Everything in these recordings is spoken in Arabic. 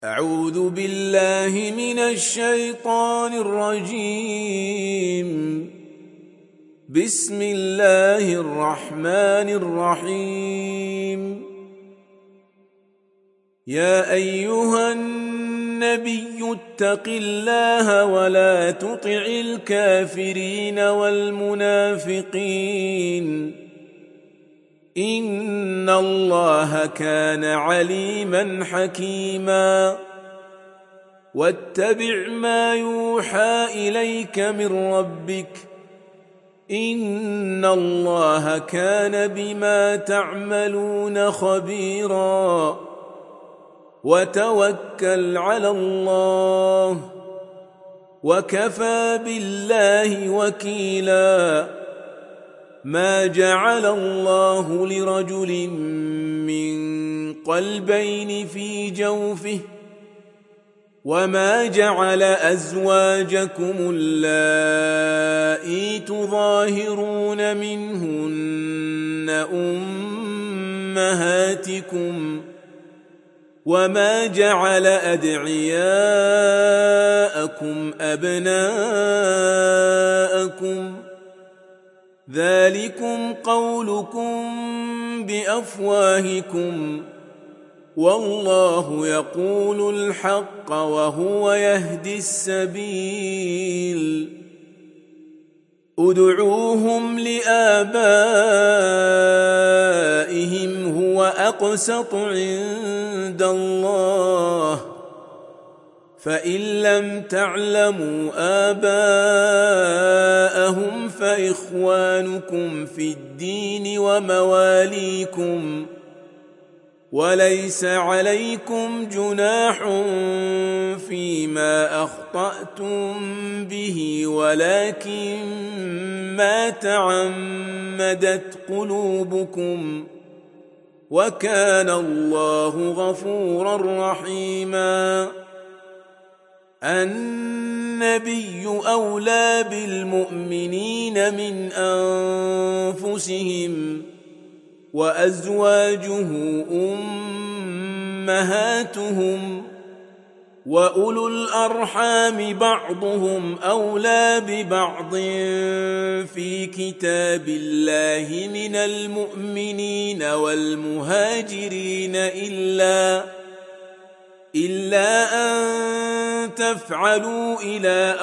أعوذ بالله من الشيطان الرجيم. بسم الله الرحمن الرحيم. يا أيها النبي اتق الله ولا تطع الكافرين والمنافقين إن الله كان عليما حكيما. واتبع ما يوحى إليك من ربك إن الله كان بما تعملون خبيرا. وتوكل على الله وكفى بالله وكيلا. ما جعل الله لرجل من قلبين في جوفه وما جعل أزواجكم اللائي تظاهرون منهن أمهاتكم وما جعل أدعياءكم أبناءكم ذلكم قولكم بأفواهكم والله يقول الحق وهو يهدي السبيل. ادعوهم لآبائهم هو أقسط عند الله فإن لم تعلموا آباءهم فإخوانكم في الدين ومواليكم وليس عليكم جناح فيما أخطأتم به ولكن ما تعمدت قلوبكم وكان الله غفورا رحيما. النبي أولى بالمؤمنين من أنفسهم وأزواجه أمهاتهم وأولو الأرحام بعضهم أولى ببعض في كتاب الله من المؤمنين والمهاجرين إلا أن تفعلوا إلى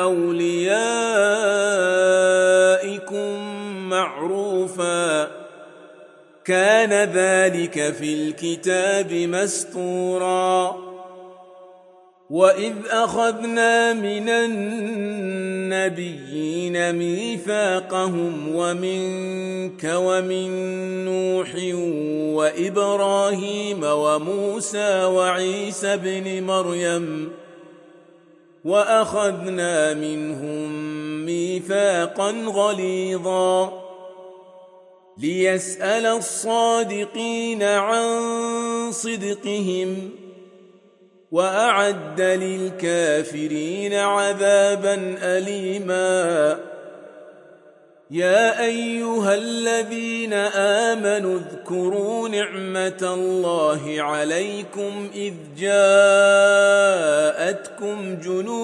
أوليائكم معروفا كان ذلك في الكتاب مسطورا. وإذ أخذنا من النبيين ميثاقهم ومنك ومن نوح وإبراهيم وموسى وعيسى بن مريم وأخذنا منهم ميثاقا غليظا ليسأل الصادقين عن صدقهم وأعد للكافرين عذابا أليما. يا أيها الذين آمنوا اذكروا نعمة الله عليكم إذ جاءتكم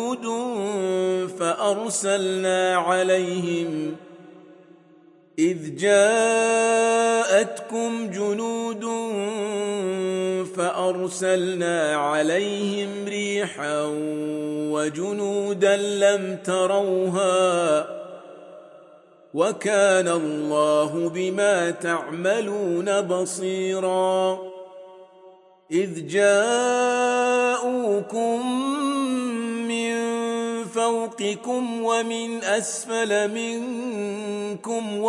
جنود فأرسلنا عليهم ريحا وجنودا لم تروها وكان الله بما تعملون بصيرا. إذ جاءوكم من فوقكم ومن أسفل منكم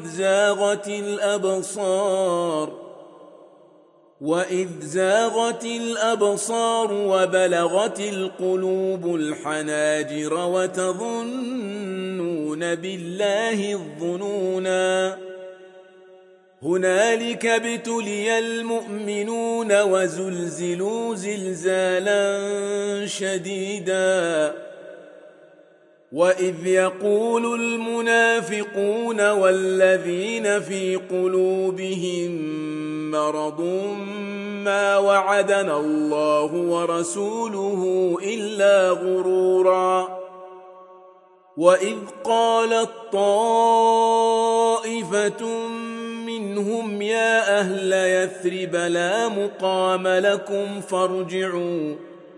وإذ زاغت الأبصار وبلغت القلوب الحناجر وتظنون بالله الظنونا. هنالك ابتلي المؤمنون وزلزلوا زلزالا شديدا وإذ يقول المنافقون والذين في قلوبهم مرض ما وعدنا الله ورسوله إلا غرورا وإذ قالت طائفة منهم يا أهل يثرب لا مقام لكم فارجعوا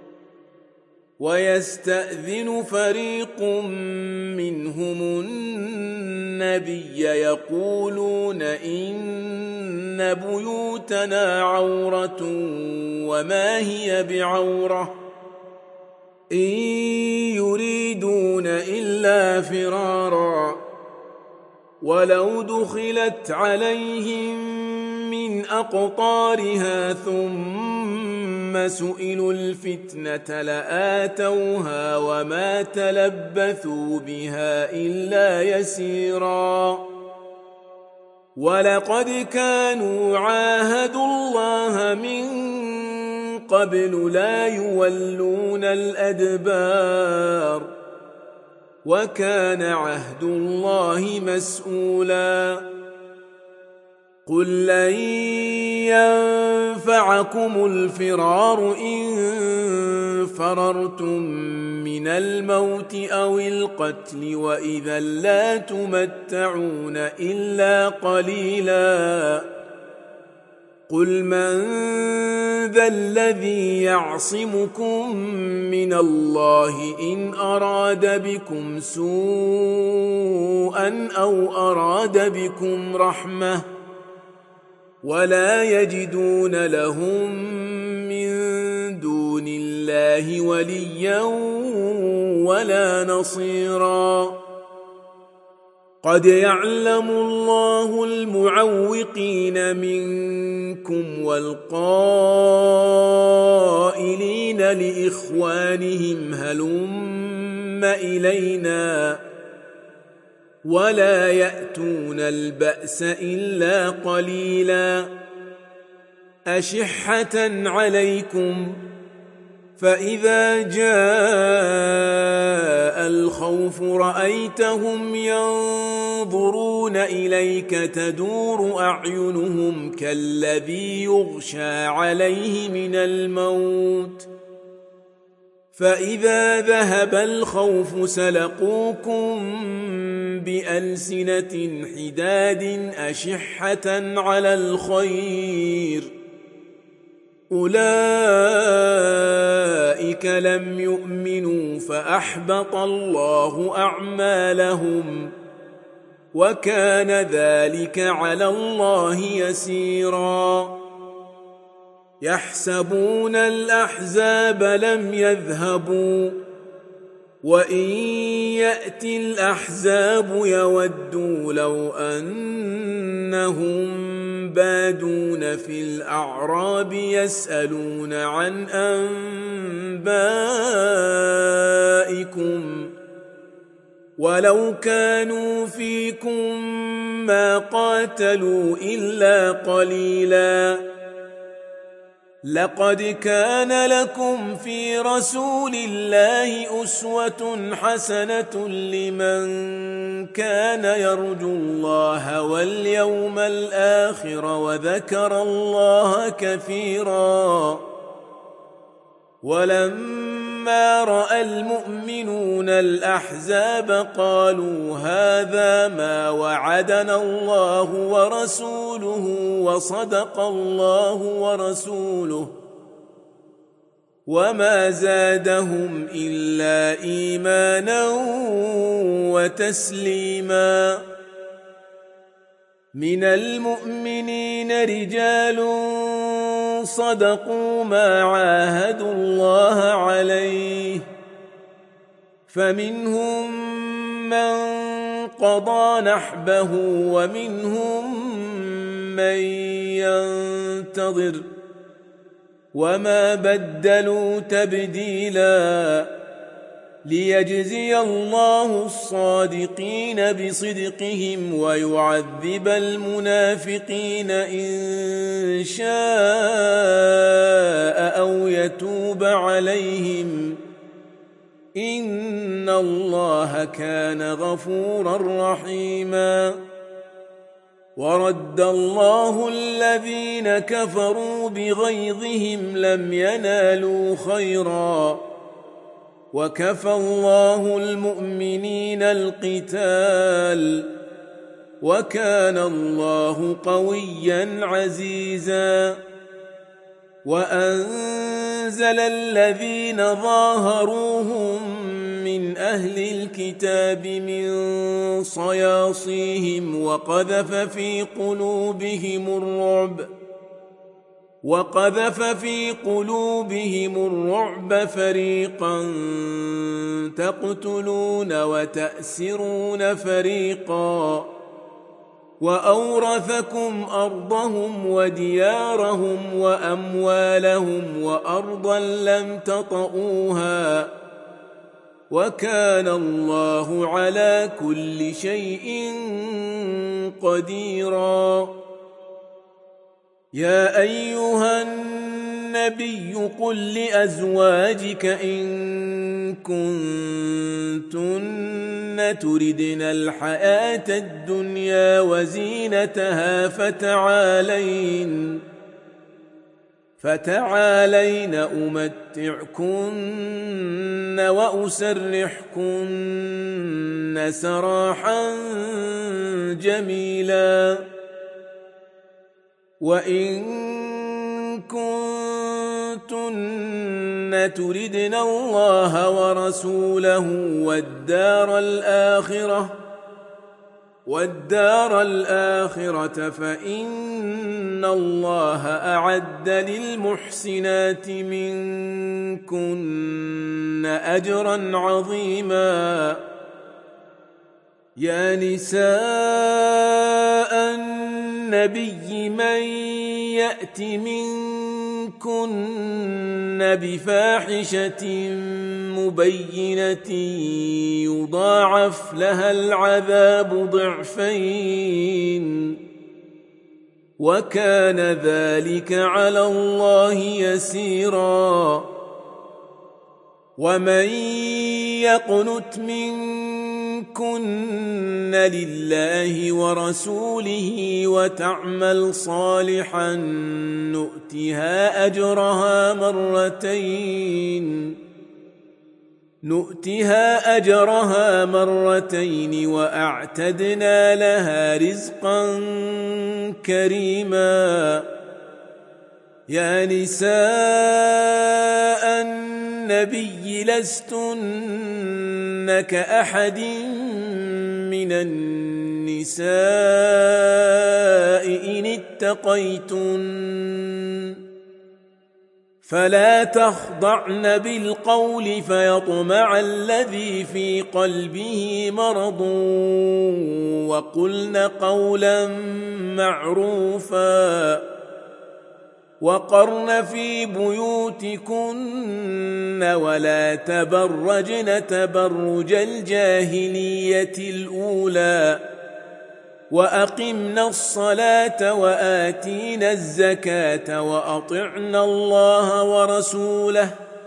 ويستأذن فريق منهم النبي يقولون إن بيوتنا عورة وما هي بعورة إن يريدون إلا فرارا ولو دخلت عليهم من أقطارها ثم سئلوا الفتنة لآتوها وما تلبثوا بها إلا يسيرا ولقد كانوا عاهدوا الله من قبل لا يولون الأدبار وكان عهد الله مسؤولا قل لن ينفعكم الفرار إن فررتم من الموت أو القتل وإذا لا تمتعون إلا قليلا قل من ذا الذي يعصمكم من الله إن أراد بكم سوءا أو أراد بكم رحمة ولا يجدون لهم من دون الله وليا ولا نصيرا قد يعلم الله المعوقين منكم والقائلين لإخوانهم هلم إلينا ولا يأتون البأس إلا قليلا أشحة عليكم فإذا جاء الخوف رأيتهم ينظرون إليك تدور أعينهم كالذي يغشى عليه من الموت فإذا ذهب الخوف سلقوكم بألسنة حداد أشحة على الخير أولئك لم يؤمنوا فأحبط الله أعمالهم وكان ذلك على الله يسيرا يحسبون الأحزاب لم يذهبوا وإن يأتي الأحزاب يودوا لو أنهم بادون في الأعراب يسألون عن أنبائكم ولو كانوا فيكم ما قاتلوا إلا قليلا لقد كان لكم في رسول الله أسوة حسنة لمن كان يرجو الله واليوم الآخر وذكر الله كثيرا ولما رأى المؤمنون الأحزاب قالوا هذا ما وعدنا الله ورسوله وصدق الله ورسوله وما زادهم إلا إيمانا وتسليما من المؤمنين رجال صدقوا ما عاهدوا الله عليه فمنهم من قضى نحبه ومنهم من ينتظر وما بدلوا تبديلا ليجزي الله الصادقين بصدقهم ويعذب المنافقين إن شاء أو يتوب عليهم إن الله كان غفورا رحيما ورد الله الذين كفروا بغيظهم لم ينالوا خيرا وكفى الله المؤمنين القتال وكان الله قويا عزيزا وأنزل الذين ظاهروهم من أهل الكتاب من صياصيهم وقذف في قلوبهم الرعب فريقا تقتلون وتأسرون فريقا وأورثكم أرضهم وديارهم وأموالهم وأرضا لم تطئوها وكان الله على كل شيء قديرا يا أيها النبي قل لأزواجك إن كنتن تردن الحياة الدنيا وزينتها فتعالين أمتعكن وأسرحكن سراحا جميلا وإن كنتن تردن الله ورسوله والدار الآخرة فإن الله أعد للمحسنات منكن أجرا عظيما يا نساء النبي من يأت منكن بفاحشة مبينة يضاعف لها العذاب ضعفين وكان ذلك على الله يسيرا ومن يقنت منكن لله ورسوله وتعمل صالحا نؤتها أجرها مرتين وأعتدنا لها رزقا كريما يا نساء النبي لستن كأحد من النساء إن اتقيتن فلا تخضعن بالقول فيطمع الذي في قلبه مرض وقلن قولا معروفا وقرن في بيوتكن ولا تبرجن تبرج الجاهلية الأولى وأقمنا الصلاة وآتينا الزكاة وأطعنا الله ورسوله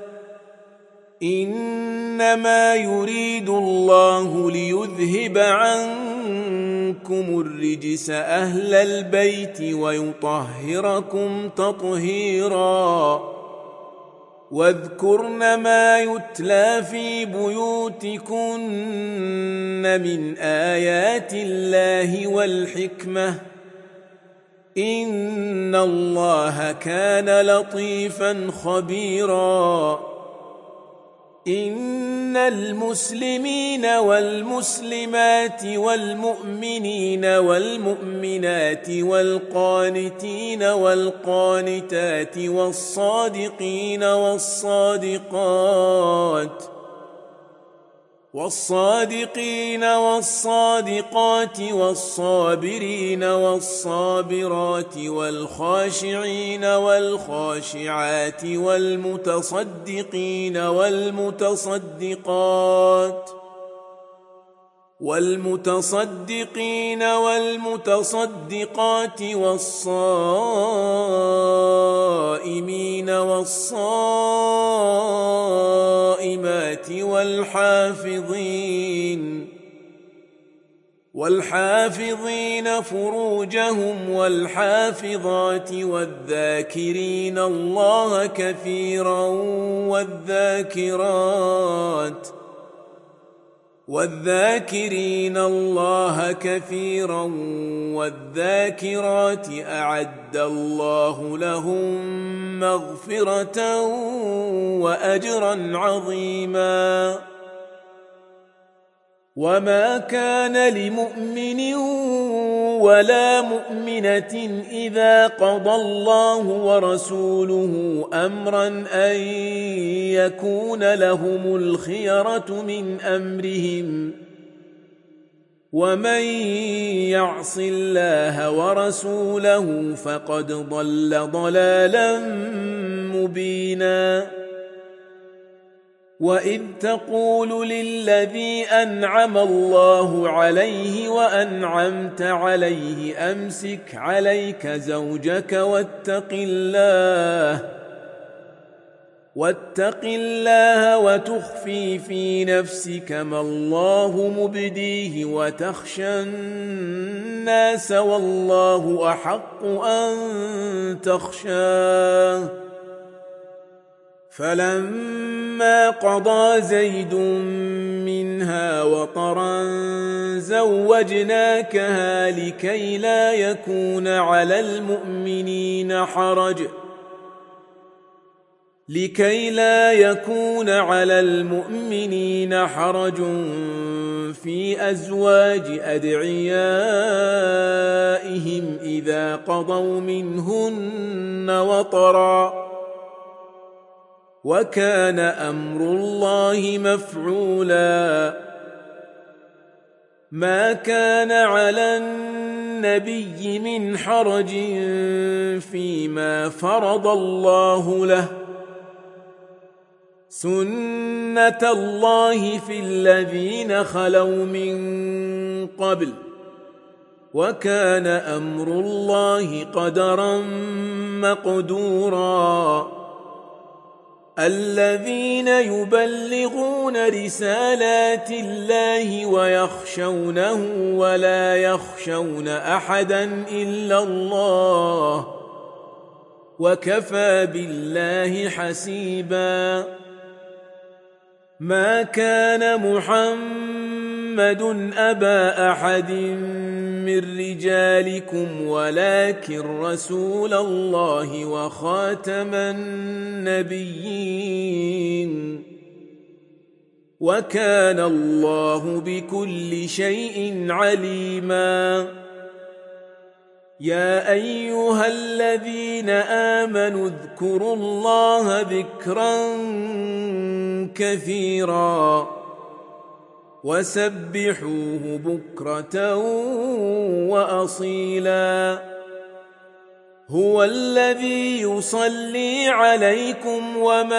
إنما يريد الله ليذهب عنكم الرجس أهل البيت ويطهركم تطهيرا واذكرن ما يتلى في بيوتكن من آيات الله والحكمة إن الله كان لطيفا خبيرا إن المسلمين والمسلمات والمؤمنين والمؤمنات والقانتين والقانتات والصادقين والصادقات والصابرين والصابرات والخاشعين والخاشعات والمتصدقين والمتصدقات والصائمين والصائمات والحافظين فروجهم والحافظات والذاكرين الله كثيرا والذاكرات أعد الله لهم مغفرة وأجرا عظيما. وما كان لمؤمن ولا مؤمنة إذا قضى الله ورسوله أمرا أن يكون لهم الخيرة من أمرهم، ومن يعص الله ورسوله فقد ضل ضلالا مبينا. وإذ تقول للذي أنعم الله عليه وأنعمت عليه أمسك عليك زوجك واتق الله وتخفي في نفسك ما الله مبديه وتخشى الناس والله أحق أن تخشاه. فلما قضى زيد منها وطرا زوجناكها لكي لا يكون على المؤمنين حرج في أزواج أدعيائهم إذا قضوا منهن وطرا، وكان أمر الله مفعولا. ما كان على النبي من حرج فيما فرض الله له، سنة الله في الذين خلوا من قبل، وكان أمر الله قدرا مقدورا. الذين يبلغون رسالات الله ويخشونه ولا يخشون أحدا إلا الله، وكفى بالله حسيبا. ما كان محمد أبا أحد من رجالكم ولكن رسول الله وخاتم النبيين، وكان الله بكل شيء عليما. يا أيها الذين آمنوا اذكروا الله ذكرا كثيرا وسبحوه بكرة وأصيلا. هو الذي يصلي عليكم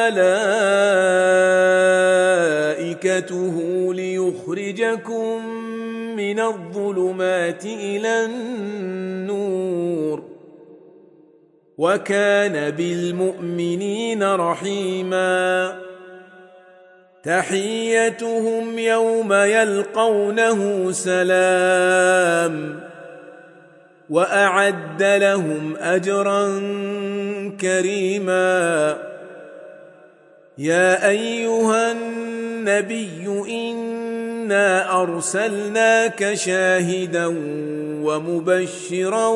وملائكته ليخرجكم من الظلمات إلى النور، وكان بالمؤمنين رحيما. تحيتهم يوم يلقونه سلام، وأعد لهم أجرا كريما. يا أيها النبي إنا أرسلناك شاهدا ومبشرا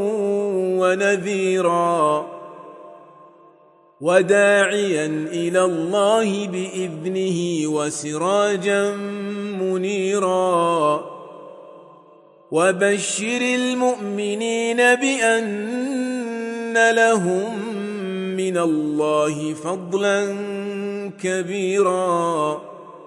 ونذيرا وداعيا إلى الله بإذنه وسراجا منيرا. وبشر المؤمنين بأن لهم من الله فضلا كبيرا.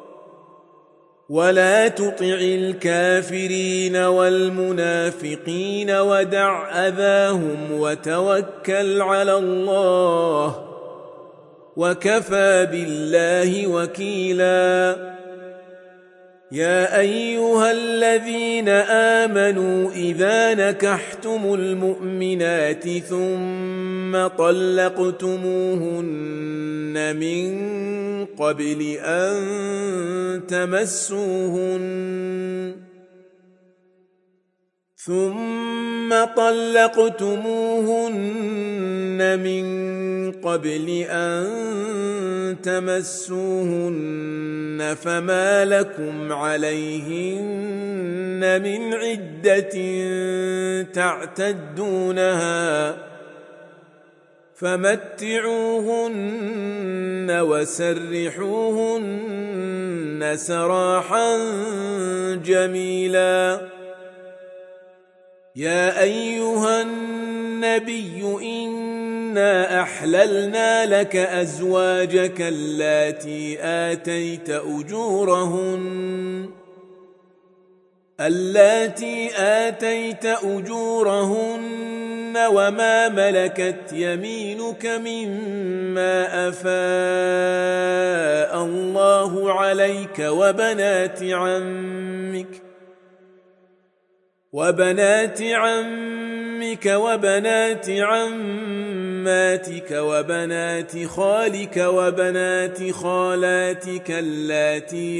ولا تطع الكافرين والمنافقين ودع أذاهم وتوكل على الله، وكفى بالله وكيلا. يا أيها الذين آمنوا إذا نكحتم المؤمنات ثم طلقتموهن من قبل أن تمسوهن فما لكم عليهن من عدة تعتدونها فمتعوهن وسرحوهن سراحا جميلا. يا أيها النبي إنا أحللنا لك أزواجك اللاتي آتيت أجورهن وما ملكت يمينك مما أفاء الله عليك وبنات عمك وبنات عماتك وبنات خالك وبنات خالاتك اللاتي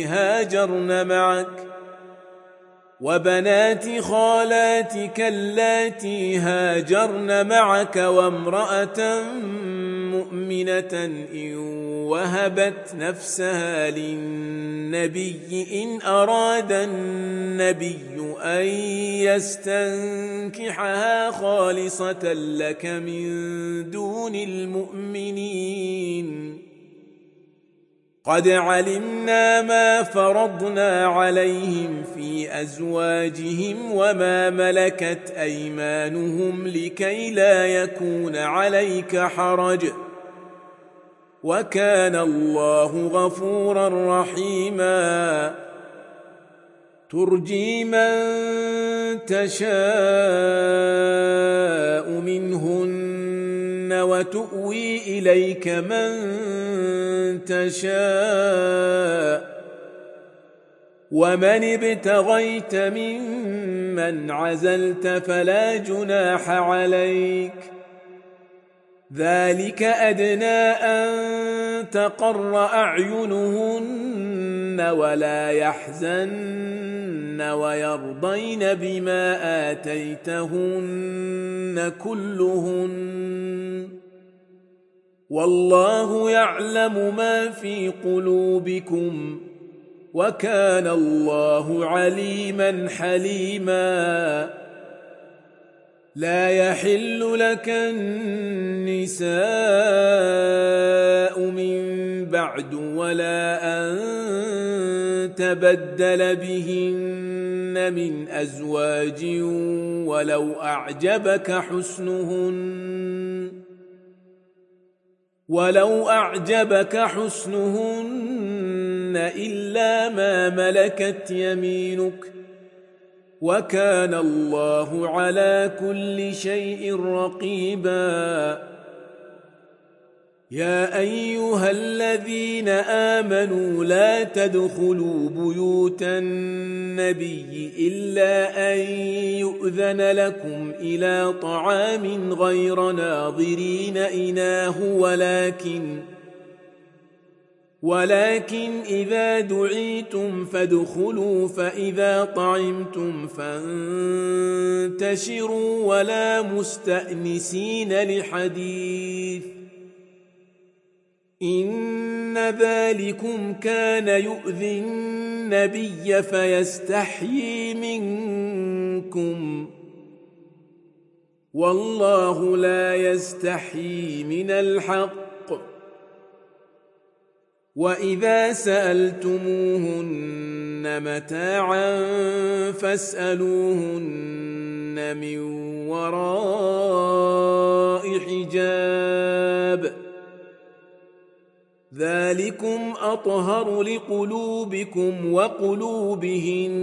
هاجرن معك وامرأة مؤمنة إن وهبت نفسها للنبي إن أراد النبي أن يستنكحها خالصة لك من دون المؤمنين. قد علمنا ما فرضنا عليهم في أزواجهم وما ملكت أيمانهم لكي لا يكون عليك حرج وكان الله غفورا رحيما. ترجي من تشاء منهن وتؤوي إليك من تشاء ومن ابتغيت ممن عزلت فلا جناح عليك ذلك أدنى أن تقر أعينهن ولا يحزن ويرضين بما آتيتهن كلهن والله يعلم ما في قلوبكم وكان الله عليما حليما. لا يحل لك النساء من بعد ولا أن تبدل بهن من أزواج ولو أعجبك حسنهن إلا ما ملكت يمينك وكان الله على كل شيء رقيبا. يا أيها الذين آمنوا لا تدخلوا بيوت النبي إلا أن يؤذن لكم إلى طعام غير ناظرين إناه ولكن إذا دعيتم فادخلوا فإذا طعمتم فانتشروا ولا مستأنسين لحديث إن ذلكم كان يؤذي النبي فيستحيي منكم والله لا يستحيي من الحق. وإذا سألتموهن متاعا فاسألوهن من وراء حجاب ذلكم أطهر لقلوبكم وقلوبهن.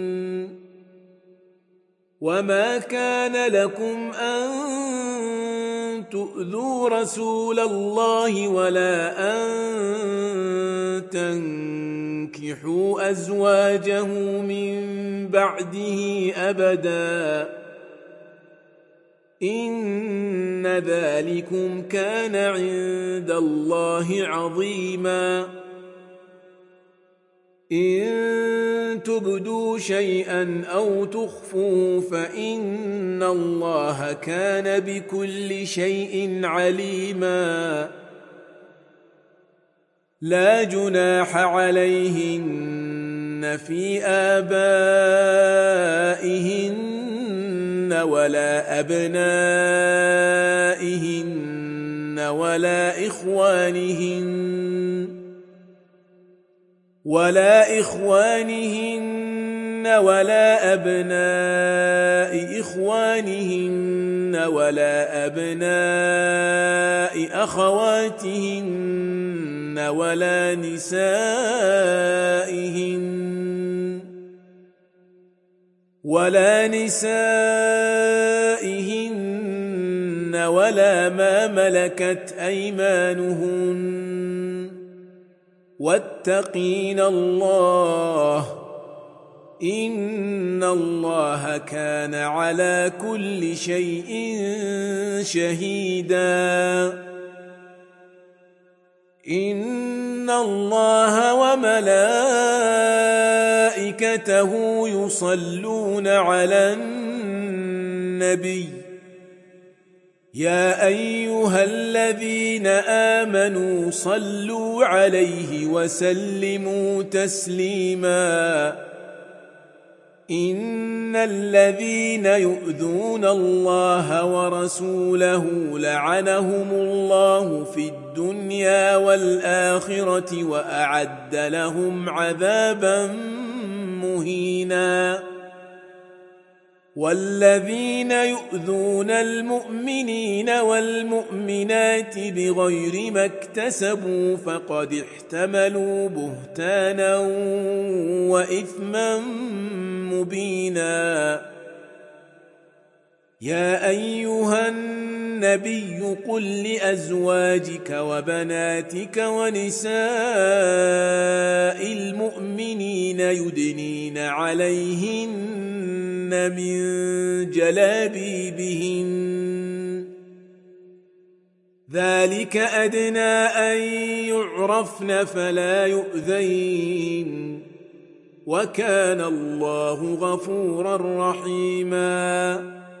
وما كان لكم أن تؤذوا رسول الله ولا أن تنكحوا تنكحوا أزواجه من بعده أبدا إن ذلكم كان عند الله عظيما إن تبدوا شيئا أو تخفوا فإن الله كان بكل شيء عليما لا جناح عليهن في آبائهن ولا أبنائهن ولا إخوانهن ولا أبناء إخوانهن ولا أبناء أخواتهن ولا نسائهن ولا ما ملكت أيمانهن واتقين الله إن الله كان على كل شيء شهيدا إن الله وملائكته يصلون على النبي يا أيها الذين آمنوا صلوا عليه وسلموا تسليما إن الذين يؤذون الله ورسوله لعنهم الله في الدنيا والآخرة وأعد لهم عذابا مهينا والذين يؤذون المؤمنين والمؤمنات بغير ما اكتسبوا فقد احتملوا بهتانا وإثما مبينا يا أيها النبي قل لأزواجك وبناتك ونساء المؤمنين يدنين عليهن من جلابيبهن ذلك أدنى أن يعرفن فلا يؤذين وكان الله غفورا رحيما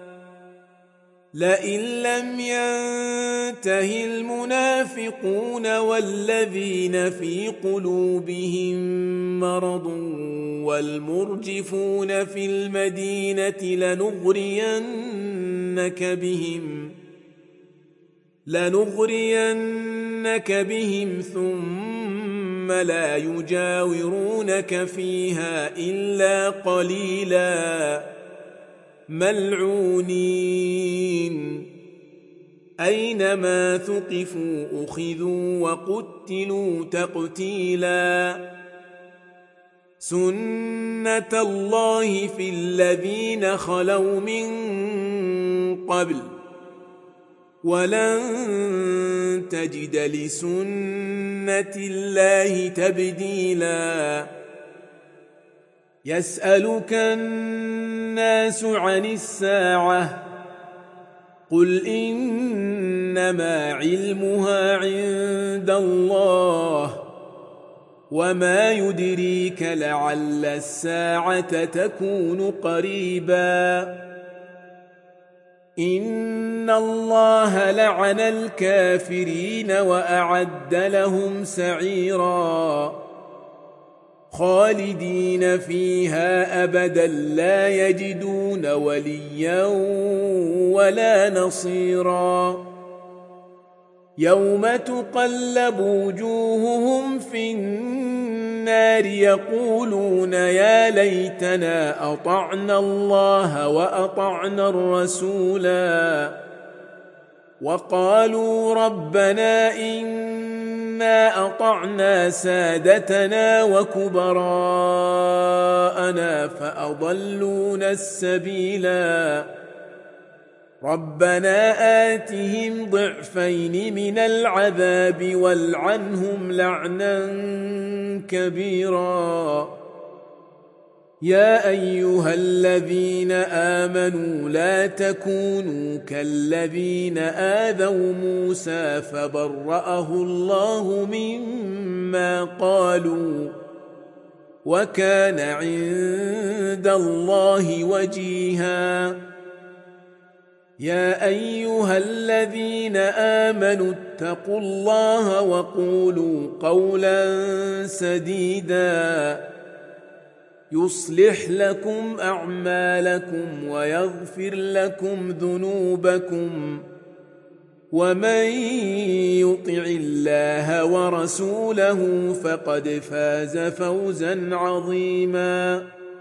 لئن لم ينته المنافقون والذين في قلوبهم مرض والمرجفون في المدينة لنغرينك بهم ثم لا يجاورونك فيها إلا قليلا ملعونين أينما ثقفوا أخذوا وقتلوا تقتيلا سنة الله في الذين خلوا من قبل ولن تجد لسنة الله تبديلا يسألك الناس عن الساعة قل إنما علمها عند الله وما يدريك لعل الساعة تكون قريبا إن الله لعن الكافرين وأعد لهم سعيرا خالدين فيها أبدا لا يجدون وليا ولا نصيرا يوم تقلب وجوههم في النار يقولون يا ليتنا أطعنا الله وأطعنا الرسولا وقالوا ربنا إنا أطعنا سادتنا وكبراءنا فأضلونا السبيلا ربنا آتهم ضعفين من العذاب والعنهم لعنا كبيرا يا أيها الذين آمنوا لا تكونوا كالذين آذوا موسى فبرأه الله مما قالوا وكان عند الله وجيها يا أيها الذين آمنوا اتقوا الله وقولوا قولا سديدا يصلح لكم أعمالكم ويغفر لكم ذنوبكم ومن يطع الله ورسوله فقد فاز فوزا عظيما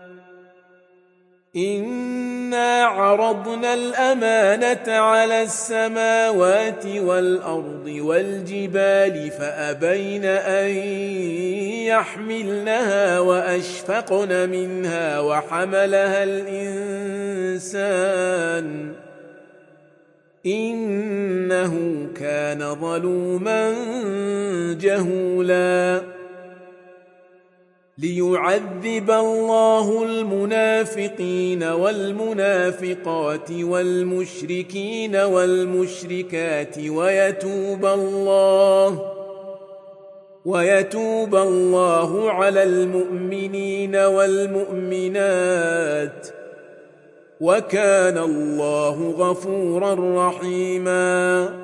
إنا عرضنا الأمانة على السماوات والأرض والجبال فأبين أن يحملنها وأشفقن منها وحملها الإنسان إنه كان ظلوما جهولا ليعذب الله المنافقين والمنافقات والمشركين والمشركات ويتوب الله على المؤمنين والمؤمنات وكان الله غفورا رحيما